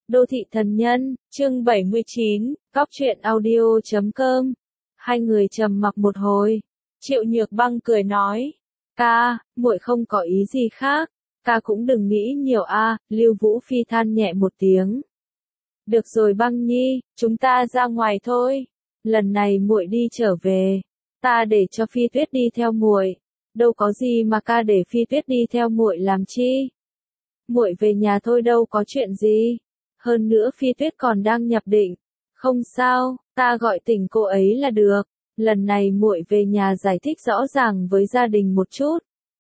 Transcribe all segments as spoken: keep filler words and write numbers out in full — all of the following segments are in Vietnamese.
Đô thị thần nhân, chương bảy mươi chín, cóc truyện audio chấm com. Hai người trầm mặc một hồi. Triệu Nhược Băng cười nói, ca, muội không có ý gì khác, ca cũng đừng nghĩ nhiều a. Lưu Vũ Phi than nhẹ một tiếng. Được rồi Băng nhi, chúng ta ra ngoài thôi. Lần này muội đi trở về, ta để cho Phi Tuyết đi theo muội. Đâu có gì mà ca để Phi Tuyết đi theo muội làm chi? Muội về nhà thôi, đâu có chuyện gì. Hơn nữa Phi Tuyết còn đang nhập định. Không sao, ta gọi tỉnh cô ấy là được. Lần này muội về nhà giải thích rõ ràng với gia đình một chút.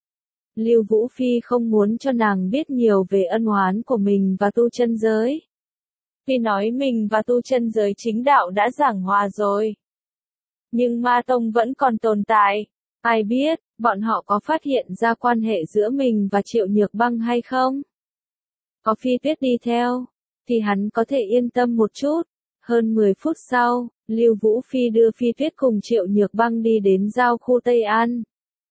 Lưu Vũ Phi không muốn cho nàng biết nhiều về ân oán của mình và tu chân giới. Phi nói mình và tu chân giới chính đạo đã giảng hòa rồi. Nhưng ma tông vẫn còn tồn tại. Ai biết, bọn họ có phát hiện ra quan hệ giữa mình và Triệu Nhược Băng hay không? Có Phi Tuyết đi theo, thì hắn có thể yên tâm một chút. Hơn mười phút sau, Lưu Vũ Phi đưa Phi Tuyết cùng Triệu Nhược Băng đi đến giao khu Tây An.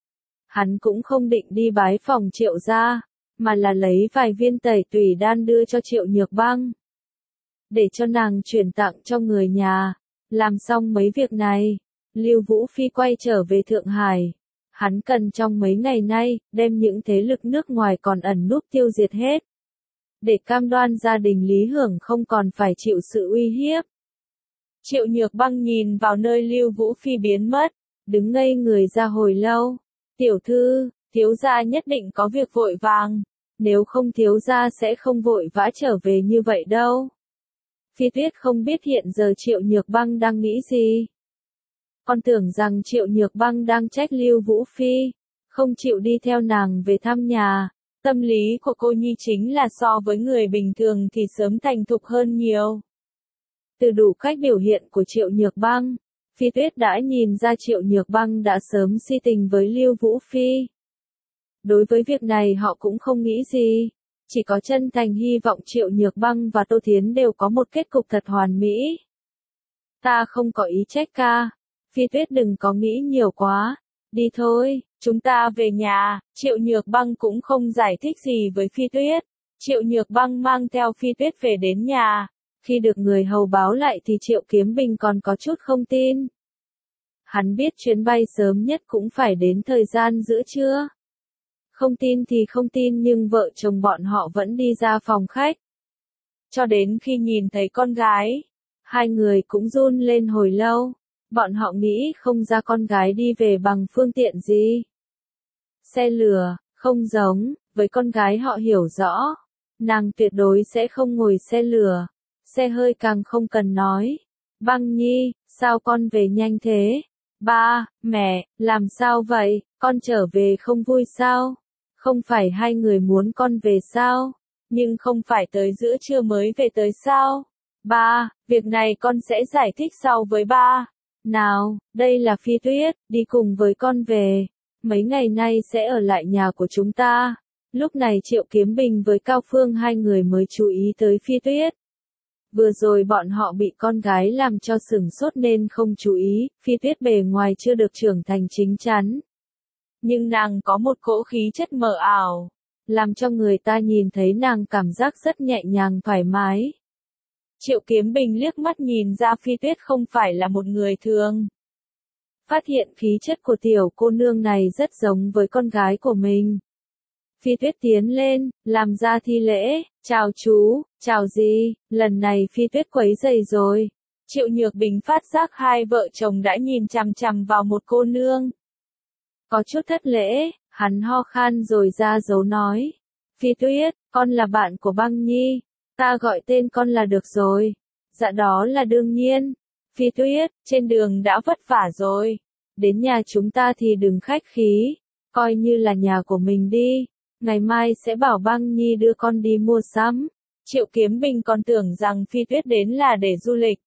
Hắn cũng không định đi bái phòng Triệu gia, mà là lấy vài viên tẩy tùy đan đưa cho Triệu Nhược Băng, để cho nàng chuyển tặng cho người nhà. Làm xong mấy việc này, Lưu Vũ Phi quay trở về Thượng Hải. Hắn cần trong mấy ngày nay, đem những thế lực nước ngoài còn ẩn núp tiêu diệt hết, để cam đoan gia đình Lý Hưởng không còn phải chịu sự uy hiếp. Triệu Nhược Băng nhìn vào nơi Lưu Vũ Phi biến mất, đứng ngây người ra hồi lâu. Tiểu thư, thiếu gia nhất định có việc vội vàng, nếu không thiếu gia sẽ không vội vã trở về như vậy đâu. Phi Tuyết không biết hiện giờ Triệu Nhược Băng đang nghĩ gì. Con tưởng rằng Triệu Nhược Băng đang trách Lưu Vũ Phi, không chịu đi theo nàng về thăm nhà. Tâm lý của cô nhi chính là so với người bình thường thì sớm thành thục hơn nhiều. Từ đủ cách biểu hiện của Triệu Nhược Băng, Phi Tuyết đã nhìn ra Triệu Nhược Băng đã sớm si tình với Lưu Vũ Phi. Đối với việc này họ cũng không nghĩ gì, chỉ có chân thành hy vọng Triệu Nhược Băng và Tô Thiến đều có một kết cục thật hoàn mỹ. Ta không có ý trách ca, Phi Tuyết đừng có nghĩ nhiều quá, đi thôi, chúng ta về nhà. Triệu Nhược Băng cũng không giải thích gì với Phi Tuyết. Triệu Nhược Băng mang theo Phi Tuyết về đến nhà. Khi được người hầu báo lại thì Triệu Kiếm Bình còn có chút không tin. Hắn biết chuyến bay sớm nhất cũng phải đến thời gian giữa trưa. Không tin thì không tin, nhưng vợ chồng bọn họ vẫn đi ra phòng khách. Cho đến khi nhìn thấy con gái, hai người cũng run lên hồi lâu. Bọn họ nghĩ không ra con gái đi về bằng phương tiện gì. Xe lửa, không giống, với con gái họ hiểu rõ. Nàng tuyệt đối sẽ không ngồi xe lửa. Xe hơi càng không cần nói. Băng nhi, sao con về nhanh thế? Ba, mẹ, làm sao vậy? Con trở về không vui sao? Không phải hai người muốn con về sao? Nhưng không phải tới giữa trưa mới về tới sao? Ba, việc này con sẽ giải thích sau với ba. Nào, đây là Phi Tuyết, đi cùng với con về. Mấy ngày nay sẽ ở lại nhà của chúng ta. Lúc này Triệu Kiếm Bình với Cao Phương hai người mới chú ý tới Phi Tuyết. Vừa rồi bọn họ bị con gái làm cho sửng sốt nên không chú ý. Phi Tuyết bề ngoài chưa được trưởng thành chín chắn, nhưng nàng có một cỗ khí chất mờ ảo, làm cho người ta nhìn thấy nàng cảm giác rất nhẹ nhàng thoải mái. Triệu Kiếm Bình liếc mắt nhìn ra Phi Tuyết không phải là một người thường. Phát hiện khí chất của tiểu cô nương này rất giống với con gái của mình. Phi Tuyết tiến lên, làm ra thi lễ, chào chú, chào gì, lần này Phi Tuyết quấy rầy rồi. Triệu Nhược Bình phát giác hai vợ chồng đã nhìn chằm chằm vào một cô nương. Có chút thất lễ, hắn ho khan rồi ra dấu nói. Phi Tuyết, con là bạn của Băng nhi, ta gọi tên con là được rồi. Dạ đó là đương nhiên. Phi Tuyết, trên đường đã vất vả rồi. Đến nhà chúng ta thì đừng khách khí, coi như là nhà của mình đi. Ngày mai sẽ bảo Băng nhi đưa con đi mua sắm. Triệu Kiếm Bình còn tưởng rằng Phi Tuyết đến là để du lịch.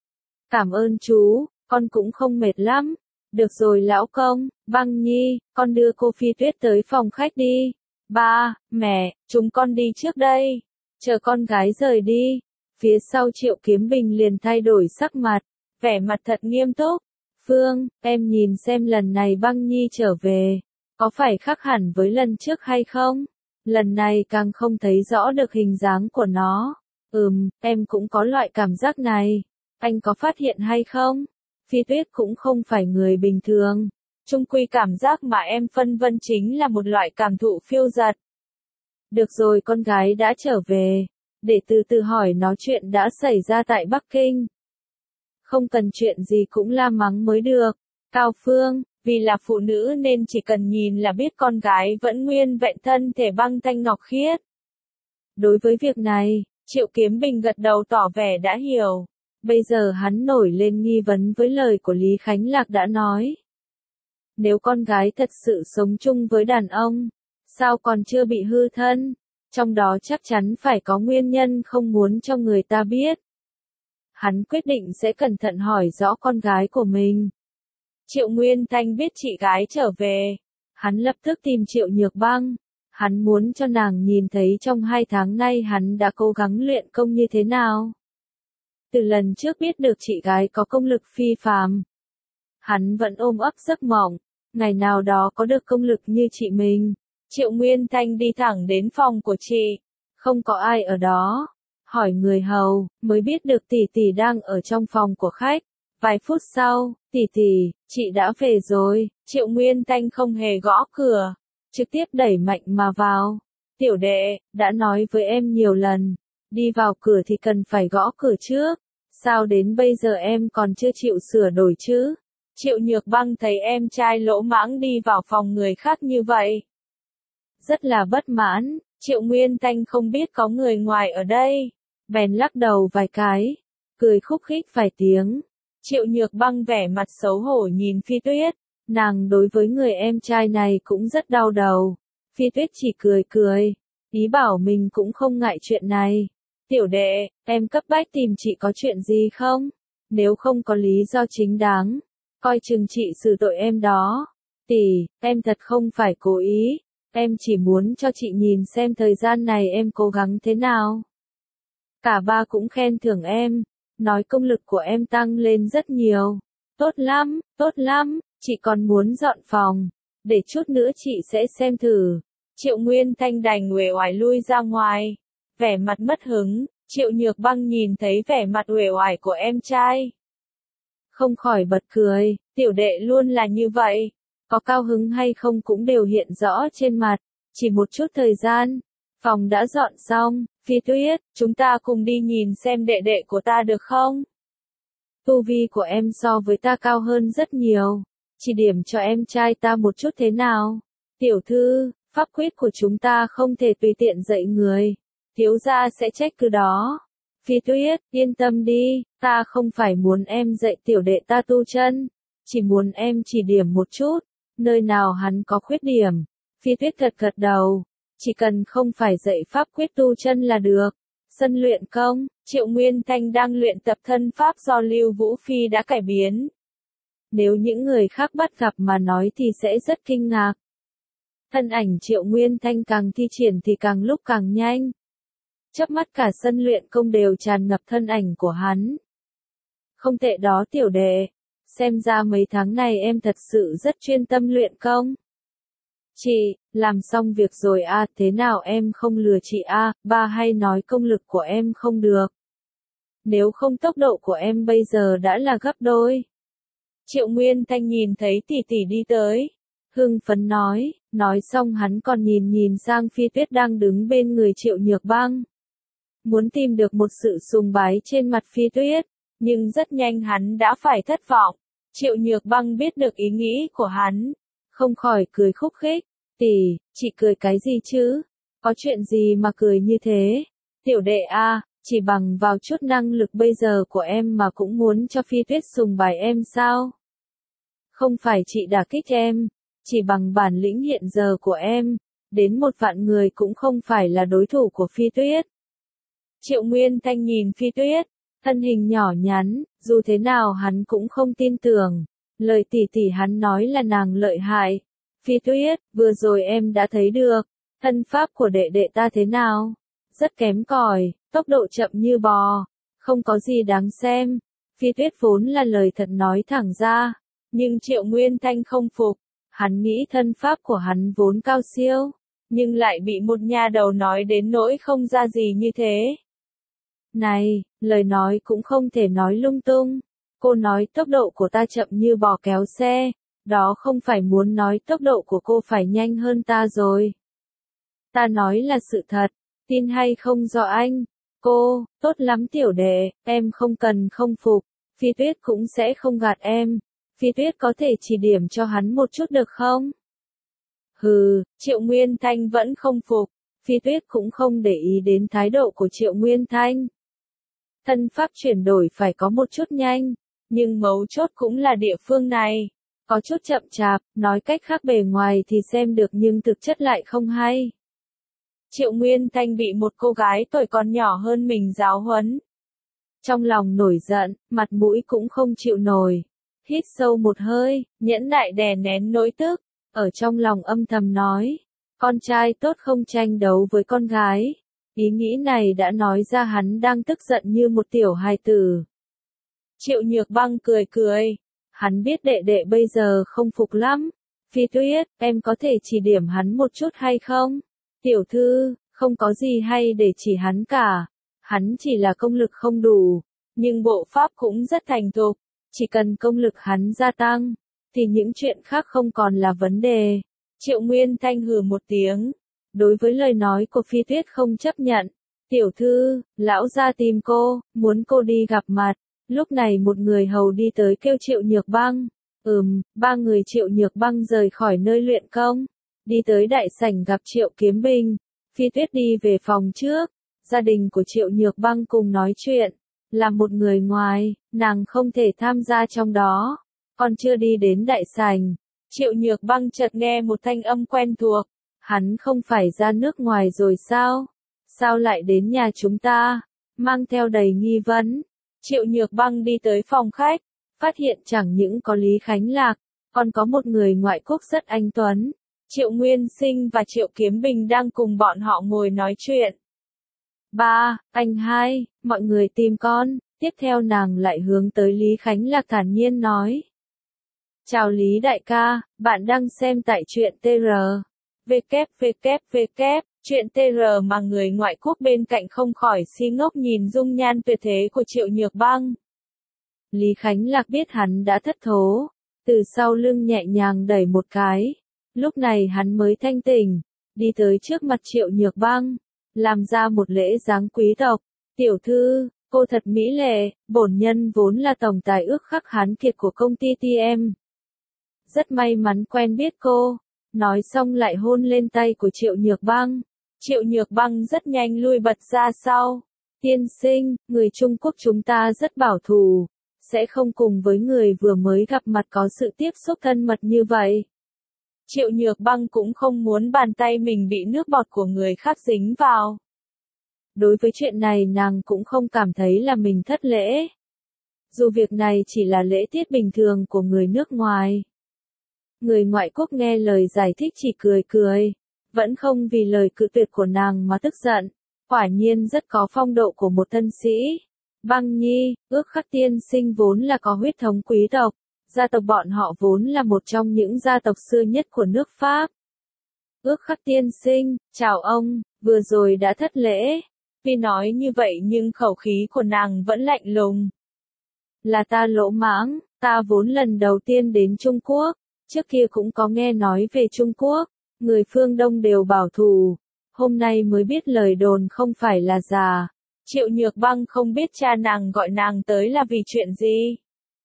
Cảm ơn chú, con cũng không mệt lắm. Được rồi lão công, Băng nhi, con đưa cô Phi Tuyết tới phòng khách đi. Ba, mẹ, chúng con đi trước đây. Chờ con gái rời đi. Phía sau Triệu Kiếm Bình liền thay đổi sắc mặt, vẻ mặt thật nghiêm túc. Phương, em nhìn xem lần này Băng nhi trở về, có phải khác hẳn với lần trước hay không? Lần này càng không thấy rõ được hình dáng của nó. Ừm, em cũng có loại cảm giác này. Anh có phát hiện hay không? Phi Tuyết cũng không phải người bình thường. Chung quy cảm giác mà em phân vân chính là một loại cảm thụ phiêu dật. Được rồi, con gái đã trở về. Để từ từ hỏi nó chuyện đã xảy ra tại Bắc Kinh. Không cần chuyện gì cũng la mắng mới được. Cao Phương, vì là phụ nữ nên chỉ cần nhìn là biết con gái vẫn nguyên vẹn thân thể băng thanh ngọc khiết. Đối với việc này, Triệu Kiếm Bình gật đầu tỏ vẻ đã hiểu. Bây giờ hắn nổi lên nghi vấn với lời của Lý Khánh Lạc đã nói. Nếu con gái thật sự sống chung với đàn ông, sao còn chưa bị hư thân? Trong đó chắc chắn phải có nguyên nhân không muốn cho người ta biết. Hắn quyết định sẽ cẩn thận hỏi rõ con gái của mình. Triệu Nguyên Thanh biết chị gái trở về. Hắn lập tức tìm Triệu Nhược Băng. Hắn muốn cho nàng nhìn thấy trong hai tháng nay hắn đã cố gắng luyện công như thế nào. Từ lần trước biết được chị gái có công lực phi phàm, hắn vẫn ôm ấp giấc mộng, ngày nào đó có được công lực như chị mình. Triệu Nguyên Thanh đi thẳng đến phòng của chị, không có ai ở đó. Hỏi người hầu, mới biết được tỷ tỷ đang ở trong phòng của khách. Vài phút sau, tỷ tỷ, chị đã về rồi. Triệu Nguyên Thanh không hề gõ cửa, trực tiếp đẩy mạnh mà vào. Tiểu đệ, đã nói với em nhiều lần, đi vào cửa thì cần phải gõ cửa trước. Sao đến bây giờ em còn chưa chịu sửa đổi chứ? Triệu Nhược Băng thấy em trai lỗ mãng đi vào phòng người khác như vậy, rất là bất mãn. Triệu Nguyên Thanh không biết có người ngoài ở đây, bèn lắc đầu vài cái, cười khúc khích vài tiếng. Triệu Nhược Băng vẻ mặt xấu hổ nhìn Phi Tuyết, nàng đối với người em trai này cũng rất đau đầu. Phi Tuyết chỉ cười cười, ý bảo mình cũng không ngại chuyện này. Tiểu đệ, em cấp bách tìm chị có chuyện gì không? Nếu không có lý do chính đáng, coi chừng chị xử tội em đó. Tỷ, em thật không phải cố ý, em chỉ muốn cho chị nhìn xem thời gian này em cố gắng thế nào. Cả ba cũng khen thưởng em, nói công lực của em tăng lên rất nhiều. Tốt lắm, tốt lắm, chị còn muốn dọn phòng, để chút nữa chị sẽ xem thử. Triệu Nguyên Thanh đành uể oải lui ra ngoài, vẻ mặt mất hứng. Triệu Nhược Băng nhìn thấy vẻ mặt uể oải của em trai, không khỏi bật cười. Tiểu đệ luôn là như vậy, có cao hứng hay không cũng đều hiện rõ trên mặt. Chỉ một chút thời gian, phòng đã dọn xong. Phi Tuyết, chúng ta cùng đi nhìn xem đệ đệ của ta được không? Tu vi của em so với ta cao hơn rất nhiều, chỉ điểm cho em trai ta một chút thế nào? Tiểu thư, pháp quyết của chúng ta không thể tùy tiện dạy người, thiếu gia sẽ trách cứ đó. Phi Tuyết, yên tâm đi, ta không phải muốn em dạy tiểu đệ ta tu chân, chỉ muốn em chỉ điểm một chút, nơi nào hắn có khuyết điểm. Phi Tuyết gật gật đầu, chỉ cần không phải dạy pháp quyết tu chân là được. Sân luyện công, Triệu Nguyên Thanh đang luyện tập thân pháp do Lưu Vũ Phi đã cải biến. Nếu những người khác bắt gặp mà nói thì sẽ rất kinh ngạc. Thân ảnh Triệu Nguyên Thanh càng thi triển thì càng lúc càng nhanh. Chớp mắt cả sân luyện công đều tràn ngập thân ảnh của hắn. Không tệ đó tiểu đệ, xem ra mấy tháng này em thật sự rất chuyên tâm luyện công. Chị, làm xong việc rồi à, thế nào em không lừa chị à, ba hay nói công lực của em không được. Nếu không tốc độ của em bây giờ đã là gấp đôi. Triệu Nguyên Thanh nhìn thấy tỷ tỷ đi tới, hưng phấn nói, nói xong hắn còn nhìn nhìn sang Phi Tuyết đang đứng bên người Triệu Nhược Băng. Muốn tìm được một sự sùng bái trên mặt Phi Tuyết, nhưng rất nhanh hắn đã phải thất vọng. Triệu Nhược Băng biết được ý nghĩ của hắn, không khỏi cười khúc khích. Tỷ, chị cười cái gì chứ? Có chuyện gì mà cười như thế? Tiểu đệ a, chỉ bằng vào chút năng lực bây giờ của em mà cũng muốn cho Phi Tuyết sùng bái em sao? Không phải chị đả kích em, chỉ bằng bản lĩnh hiện giờ của em, đến một vạn người cũng không phải là đối thủ của Phi Tuyết. Triệu Nguyên Thanh nhìn Phi Tuyết, thân hình nhỏ nhắn, dù thế nào hắn cũng không tin tưởng. Lời tỷ tỷ hắn nói là nàng lợi hại. Phi Tuyết, vừa rồi em đã thấy được, thân pháp của đệ đệ ta thế nào? Rất kém cỏi, tốc độ chậm như bò, không có gì đáng xem. Phi Tuyết vốn là lời thật nói thẳng ra, nhưng Triệu Nguyên Thanh không phục. Hắn nghĩ thân pháp của hắn vốn cao siêu, nhưng lại bị một nha đầu nói đến nỗi không ra gì như thế. Này, lời nói cũng không thể nói lung tung. Cô nói tốc độ của ta chậm như bò kéo xe, đó không phải muốn nói tốc độ của cô phải nhanh hơn ta rồi. Ta nói là sự thật, tin hay không do anh. Cô, tốt lắm tiểu đệ, em không cần không phục, Phi Tuyết cũng sẽ không gạt em. Phi Tuyết có thể chỉ điểm cho hắn một chút được không? Hừ, Triệu Nguyên Thanh vẫn không phục, Phi Tuyết cũng không để ý đến thái độ của Triệu Nguyên Thanh. Thân pháp chuyển đổi phải có một chút nhanh, nhưng mấu chốt cũng là địa phương này. Có chút chậm chạp, nói cách khác bề ngoài thì xem được nhưng thực chất lại không hay. Triệu Nguyên Thanh bị một cô gái tuổi còn nhỏ hơn mình giáo huấn. Trong lòng nổi giận, mặt mũi cũng không chịu nổi. Hít sâu một hơi, nhẫn nại đè nén nỗi tức, ở trong lòng âm thầm nói. Con trai tốt không tranh đấu với con gái. Ý nghĩ này đã nói ra hắn đang tức giận như một tiểu hài tử. Triệu Nhược Băng cười cười. Hắn biết đệ đệ bây giờ không phục lắm. Phi Tuyết, em có thể chỉ điểm hắn một chút hay không? Tiểu thư, không có gì hay để chỉ hắn cả. Hắn chỉ là công lực không đủ, nhưng bộ pháp cũng rất thành thục. Chỉ cần công lực hắn gia tăng, thì những chuyện khác không còn là vấn đề. Triệu Nguyên Thanh hừ một tiếng. Đối với lời nói của Phi Tuyết không chấp nhận. Tiểu thư, lão gia tìm cô, muốn cô đi gặp mặt. Lúc này một người hầu đi tới kêu Triệu Nhược Băng. Ừm, ba người Triệu Nhược Băng rời khỏi nơi luyện công. Đi tới đại sảnh gặp Triệu Kiếm Bình. Phi Tuyết đi về phòng trước. Gia đình của Triệu Nhược Băng cùng nói chuyện. Là một người ngoài, nàng không thể tham gia trong đó. Còn chưa đi đến đại sảnh, Triệu Nhược Băng chợt nghe một thanh âm quen thuộc. Hắn không phải ra nước ngoài rồi sao? Sao lại đến nhà chúng ta? Mang theo đầy nghi vấn. Triệu Nhược Băng đi tới phòng khách, phát hiện chẳng những có Lý Khánh Lạc, còn có một người ngoại quốc rất anh tuấn. Triệu Nguyên Sinh và Triệu Kiếm Bình đang cùng bọn họ ngồi nói chuyện. Ba, anh hai, mọi người tìm con. Tiếp theo nàng lại hướng tới Lý Khánh Lạc thản nhiên nói. Chào Lý đại ca, bạn đang xem tại truyện tê rờ. vê kép vê kép vê kép, chuyện tê rờ mà người ngoại quốc bên cạnh không khỏi si ngốc nhìn dung nhan tuyệt thế của Triệu Nhược Băng. Lý Khánh Lạc biết hắn đã thất thố, từ sau lưng nhẹ nhàng đẩy một cái. Lúc này hắn mới thanh tỉnh, đi tới trước mặt Triệu Nhược Băng, làm ra một lễ dáng quý tộc. Tiểu thư, cô thật mỹ lệ, bổn nhân vốn là tổng tài ước khắc hán kiệt của công ty tê em. Rất may mắn quen biết cô. Nói xong lại hôn lên tay của Triệu Nhược Băng. Triệu Nhược Băng rất nhanh lui bật ra sau. Tiên sinh, người Trung Quốc chúng ta rất bảo thủ, sẽ không cùng với người vừa mới gặp mặt có sự tiếp xúc thân mật như vậy. Triệu Nhược Băng cũng không muốn bàn tay mình bị nước bọt của người khác dính vào. Đối với chuyện này nàng cũng không cảm thấy là mình thất lễ. Dù việc này chỉ là lễ tiết bình thường của người nước ngoài. Người ngoại quốc nghe lời giải thích chỉ cười cười, vẫn không vì lời cự tuyệt của nàng mà tức giận. Quả nhiên rất có phong độ của một thân sĩ. Băng Nhi, ước khắc tiên sinh vốn là có huyết thống quý tộc. Gia tộc bọn họ vốn là một trong những gia tộc xưa nhất của nước Pháp. Ước khắc tiên sinh, chào ông, vừa rồi đã thất lễ. Vì nói như vậy nhưng khẩu khí của nàng vẫn lạnh lùng. Là ta lỗ mãng, ta vốn lần đầu tiên đến Trung Quốc. Trước kia cũng có nghe nói về Trung Quốc, người phương Đông đều bảo thủ. Hôm nay mới biết lời đồn không phải là giả. Triệu Nhược Băng không biết cha nàng gọi nàng tới là vì chuyện gì.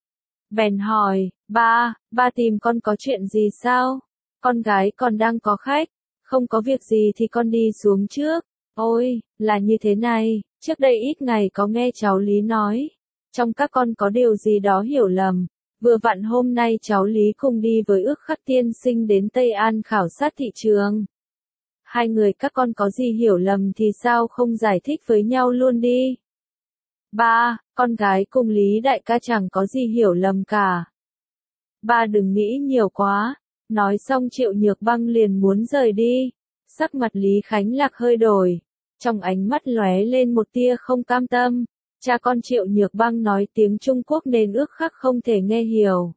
Bèn hỏi, ba, ba tìm con có chuyện gì sao? Con gái còn đang có khách, không có việc gì thì con đi xuống trước. Ôi, là như thế này, trước đây ít ngày có nghe cháu Lý nói. Trong các con có điều gì đó hiểu lầm. Vừa vặn hôm nay cháu Lý cùng đi với ước khắc tiên sinh đến Tây An khảo sát thị trường. Hai người các con có gì hiểu lầm thì sao không giải thích với nhau luôn đi. Ba, con gái cùng Lý đại ca chẳng có gì hiểu lầm cả. Ba đừng nghĩ nhiều quá. Nói xong Triệu Nhược Băng liền muốn rời đi. Sắc mặt Lý Khánh Lạc hơi đổi. Trong ánh mắt lóe lên một tia không cam tâm. Cha con Triệu Nhược Băng nói tiếng Trung Quốc nên ước khắc không thể nghe hiểu.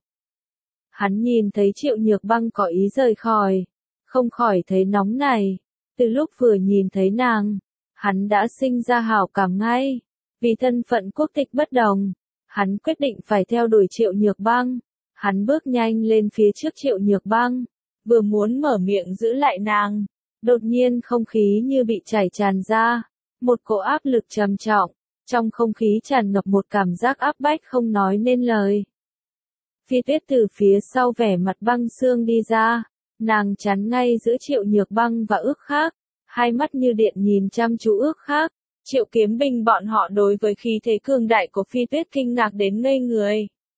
Hắn nhìn thấy Triệu Nhược Băng có ý rời khỏi, không khỏi thấy nóng này. Từ lúc vừa nhìn thấy nàng, hắn đã sinh ra hảo cảm ngay. Vì thân phận quốc tịch bất đồng, hắn quyết định phải theo đuổi Triệu Nhược Băng. Hắn bước nhanh lên phía trước Triệu Nhược Băng, vừa muốn mở miệng giữ lại nàng. Đột nhiên không khí như bị chảy tràn ra, một cỗ áp lực trầm trọng, trong không khí tràn ngập một cảm giác áp bách không nói nên lời. Phi Tuyết từ phía sau vẻ mặt băng xương đi ra, nàng chắn ngay giữa Triệu Nhược Băng và Ước Khác, hai mắt như điện nhìn chăm chú Ước Khác. Triệu Kiếm Binh bọn họ đối với khí thế cường đại của Phi Tuyết kinh ngạc đến ngây người.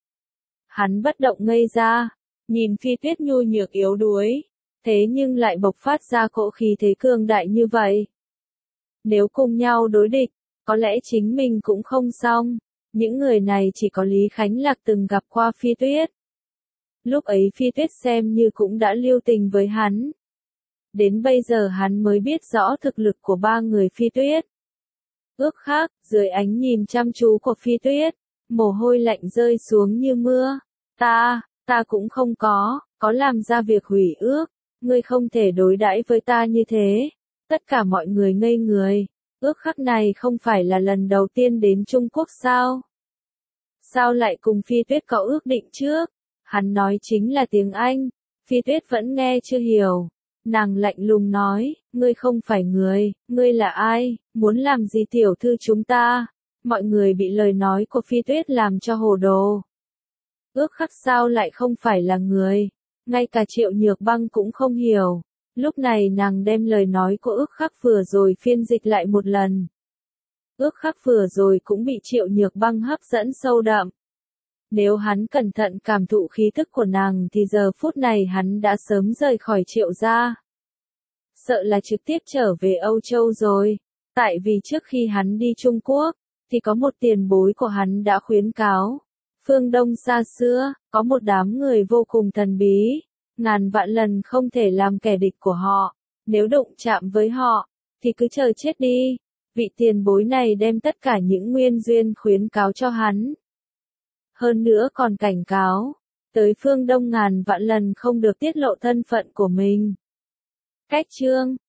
Hắn bất động ngây ra, nhìn Phi Tuyết nhu nhược yếu đuối, thế nhưng lại bộc phát ra cỗ khí thế cường đại như vậy. Nếu cùng nhau đối địch, có lẽ chính mình cũng không xong. Những người này chỉ có Lý Khánh Lạc từng gặp qua Phi Tuyết. Lúc ấy Phi Tuyết xem như cũng đã lưu tình với hắn. Đến bây giờ hắn mới biết rõ thực lực của ba người Phi Tuyết. Ước Khác, dưới ánh nhìn chăm chú của Phi Tuyết, mồ hôi lạnh rơi xuống như mưa. Ta, ta cũng không có, có làm ra việc hủy ước, ngươi không thể đối đãi với ta như thế. Tất cả mọi người ngây người, Ước Khắc này không phải là lần đầu tiên đến Trung Quốc sao? Sao lại cùng Phi Tuyết có ước định trước? Hắn nói chính là tiếng Anh, Phi Tuyết vẫn nghe chưa hiểu. Nàng lạnh lùng nói, ngươi không phải người, ngươi là ai, muốn làm gì tiểu thư chúng ta? Mọi người bị lời nói của Phi Tuyết làm cho hồ đồ. Ước Khắc sao lại không phải là người? Ngay cả Triệu Nhược Băng cũng không hiểu. Lúc này nàng đem lời nói của Ước Khắc vừa rồi phiên dịch lại một lần. Ước Khắc vừa rồi cũng bị Triệu Nhược Băng hấp dẫn sâu đậm. Nếu hắn cẩn thận cảm thụ khí thức của nàng thì giờ phút này hắn đã sớm rời khỏi Triệu gia. Sợ là trực tiếp trở về Âu Châu rồi. Tại vì trước khi hắn đi Trung Quốc, thì có một tiền bối của hắn đã khuyến cáo. Phương Đông xa xưa, có một đám người vô cùng thần bí. Ngàn vạn lần không thể làm kẻ địch của họ. Nếu đụng chạm với họ, thì cứ chờ chết đi. Vị tiền bối này đem tất cả những nguyên duyên khuyến cáo cho hắn. Hơn nữa còn cảnh cáo, tới phương Đông ngàn vạn lần không được tiết lộ thân phận của mình. Cách chương